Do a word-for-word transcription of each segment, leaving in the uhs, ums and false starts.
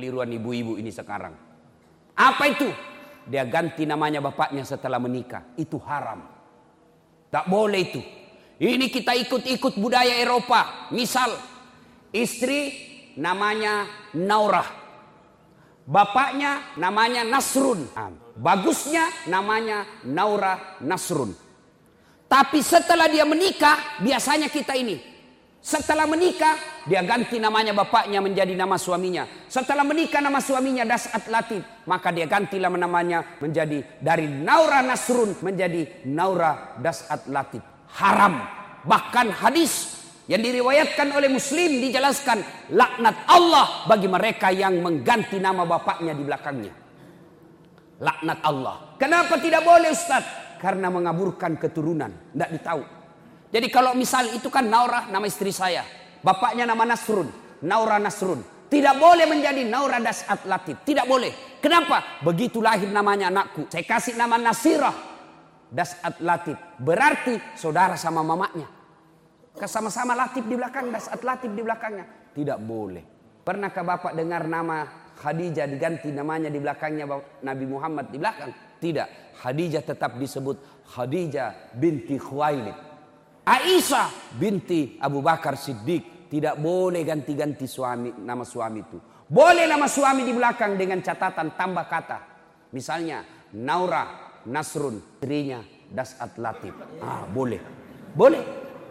kekeliruan ibu-ibu ini sekarang. Apa itu? Dia ganti namanya bapaknya setelah menikah. Itu haram. Tak boleh itu. Ini kita ikut-ikut budaya Eropa. Misal, istri namanya Naurah, bapaknya namanya Nasrun. Bagusnya namanya Naura Nasrun. Tapi setelah dia menikah, biasanya kita ini. Setelah menikah, dia ganti namanya bapaknya menjadi nama suaminya. Setelah menikah nama suaminya Das'at Latif. Maka dia gantilah namanya menjadi dari Naura Nasrun menjadi Naura Das'at Latif. Haram. Bahkan hadis yang diriwayatkan oleh Muslim dijelaskan, laknat Allah bagi mereka yang mengganti nama bapaknya di belakangnya. Laknat Allah. Kenapa tidak boleh Ustaz? Karena mengaburkan keturunan. Tidak ditahu. Jadi kalau misal itu kan Naura nama istri saya, bapaknya nama Nasrun, Naura Nasrun. Tidak boleh menjadi Naura Das'at Latif. Tidak boleh. Kenapa? Begitu lahir namanya anakku, saya kasih nama Nasirah Das'at Latif. Berarti saudara sama mamanya. Sama-sama Latif di belakang, Das'at Latif di belakangnya. Tidak boleh. Pernahkah bapak dengar nama Khadijah diganti namanya di belakangnya Nabi Muhammad di belakang? Tidak. Khadijah tetap disebut Khadijah binti Khuwailid. Aisyah binti Abu Bakar Siddiq. Tidak boleh ganti-ganti suami, nama suami itu. Boleh nama suami di belakang dengan catatan tambah kata. Misalnya Naura Nasrun, istrinya Das'at Latif. Ah, boleh. Boleh.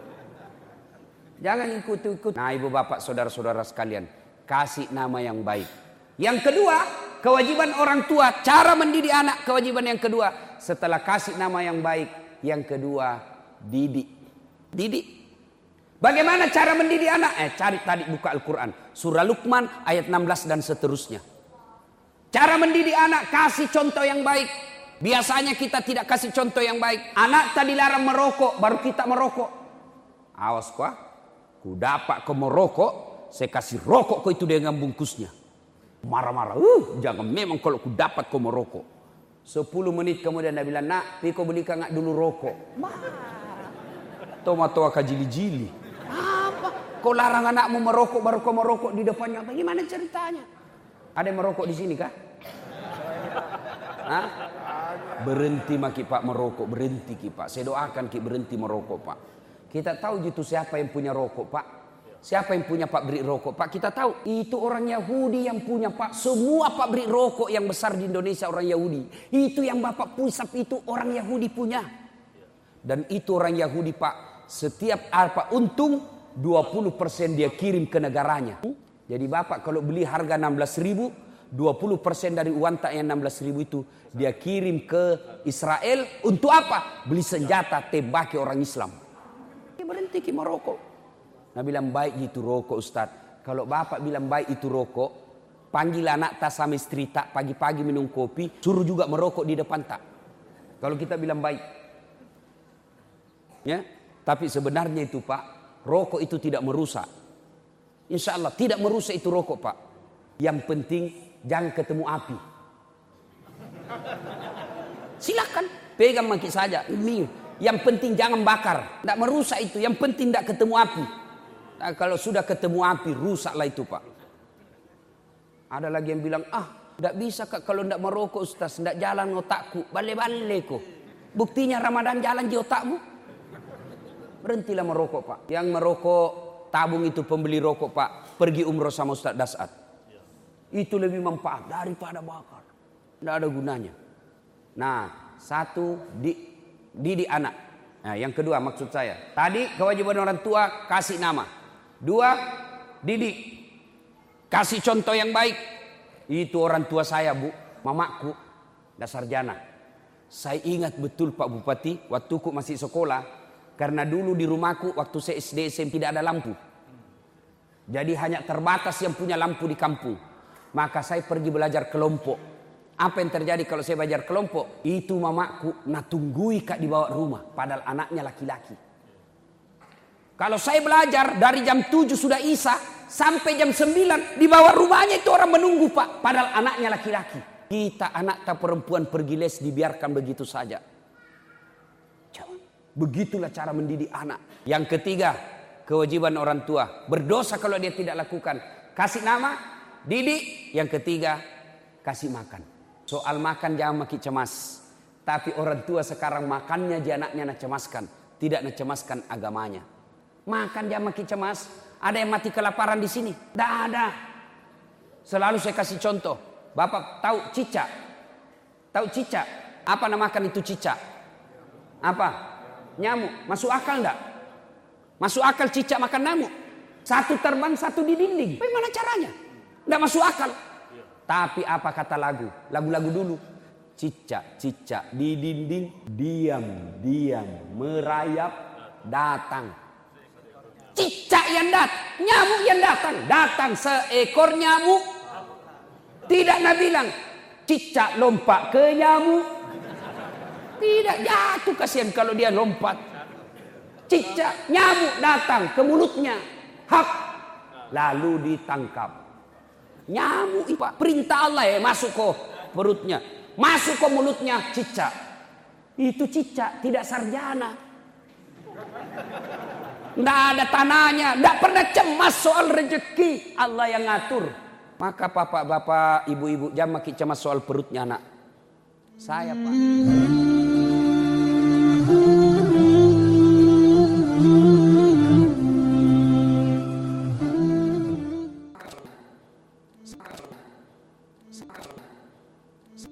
Jangan ikut-ikut. Nah, ibu bapak saudara-saudara sekalian, kasih nama yang baik. Yang kedua, kewajiban orang tua, cara mendidik anak. Kewajiban yang kedua, setelah kasih nama yang baik, yang kedua, didik. Didik. Bagaimana cara mendidik anak? Eh, cari tadi buka Al-Quran. Surah Luqman ayat enam belas dan seterusnya. Cara mendidik anak, kasih contoh yang baik. Biasanya kita tidak kasih contoh yang baik. Anak tadi dilarang merokok, baru kita merokok. Awas kau, ku dapat kau merokok, saya kasih rokok kau itu dengan bungkusnya. Marah-marah, uh, jangan memang kalau ku dapat kau merokok. Sepuluh menit kemudian dia bilang, nak, pi kau belikan ngak dulu rokok. Tomat-tomat kajili-jili. Apa? Kau larang anakmu merokok baru kau merokok di depannya. Bagaimana ceritanya? Ada yang merokok di sini kah? Hah? Berhenti maki pak merokok, berhenti ki pak. Saya doakan ki berhenti merokok pak. Kita tahu gitu siapa yang punya rokok pak. Siapa yang punya pabrik rokok pak? Kita tahu itu orang Yahudi yang punya pak. Semua pabrik rokok yang besar di Indonesia orang Yahudi. Itu yang bapak pusap itu orang Yahudi punya. Dan itu orang Yahudi pak. Setiap apa untung dua puluh persen dia kirim ke negaranya. Jadi bapak kalau beli harga enam belas ribu, dua puluh persen dari uang tak yang enam belas ribu itu dia kirim ke Israel. Untuk apa? Beli senjata tembaki orang Islam. Dia berhenti ki merokok. Nah bilang baik gitu rokok Ustaz. Kalau bapak bilang baik itu rokok, panggil anak tak sama istri tak pagi-pagi minum kopi, suruh juga merokok di depan tak. Kalau kita bilang baik. Ya. Tapi sebenarnya itu pak, rokok itu tidak merusak. Insya Allah tidak merusak itu rokok pak. Yang penting jangan ketemu api. Silakan pegang maki saja. Ini yang penting jangan bakar. Tidak merusak itu. Yang penting tidak ketemu api. Nah, kalau sudah ketemu api rusaklah itu pak. Ada lagi yang bilang ah tidak bisa kak kalau tidak merokok Ustaz. Tidak jalan otakku. Bale-bale kok. Buktinya Ramadan jalan di otakmu. Berhentilah merokok pak. Yang merokok tabung itu pembeli rokok pak. Pergi umroh sama Ustaz Das'at. Itu lebih manfaat daripada bakar. Tidak ada gunanya. Nah satu di, didik anak. Nah yang kedua maksud saya. Tadi kewajiban orang tua kasih nama. Dua didik. Kasih contoh yang baik. Itu orang tua saya bu. Mamaku. Dasar jana. Saya ingat betul Pak Bupati. Waktu ku masih sekolah. Karena dulu di rumahku waktu saya S D S M P tidak ada lampu. Jadi hanya terbatas yang punya lampu di kampung. Maka saya pergi belajar kelompok. Apa yang terjadi kalau saya belajar kelompok? Itu mamaku natunggui kak di bawah rumah. Padahal anaknya laki-laki. Kalau saya belajar dari jam tujuh sudah isya sampai jam sembilan di bawah rumahnya itu orang menunggu pak. Padahal anaknya laki-laki. Kita anak tak perempuan pergi les dibiarkan begitu saja. Begitulah cara mendidik anak. Yang ketiga, kewajiban orang tua. Berdosa kalau dia tidak lakukan. Kasih nama, didik. Yang ketiga, kasih makan. Soal makan jangan makin cemas. Tapi orang tua sekarang makannya aja anaknya nak cemaskan. Tidak nak cemaskan agamanya. Makan jangan makin cemas. Ada yang mati kelaparan di sini? Tidak ada. Selalu saya kasih contoh. Bapak tahu cicak? Tahu cicak? Apa namakan itu cicak? Apa? Nyamuk. Masuk akal enggak? Masuk akal cicak makan nyamuk? Satu terbang, satu di dinding. Bagaimana caranya? Enggak masuk akal. Tapi apa kata lagu? Lagu-lagu dulu. Cicak, cicak di dinding. Diam, diam. Merayap, datang. Cicak yang datang. Nyamuk yang datang. Datang seekor nyamuk. Tidak nak bilang. Cicak lompat ke nyamuk. Tidak, jatuh kasihan kalau dia lompat. Cicak, nyamuk datang ke mulutnya. Hap. Lalu ditangkap. Nyamuk itu perintah Allah ya masuk ke perutnya. Masuk ke mulutnya cicak. Itu cicak, tidak sarjana. Tidak ada tanahnya. Tidak pernah cemas soal rezeki. Allah yang ngatur. Maka bapak-bapak, ibu-ibu jangan makin cemas soal perutnya anak. Saya Pak.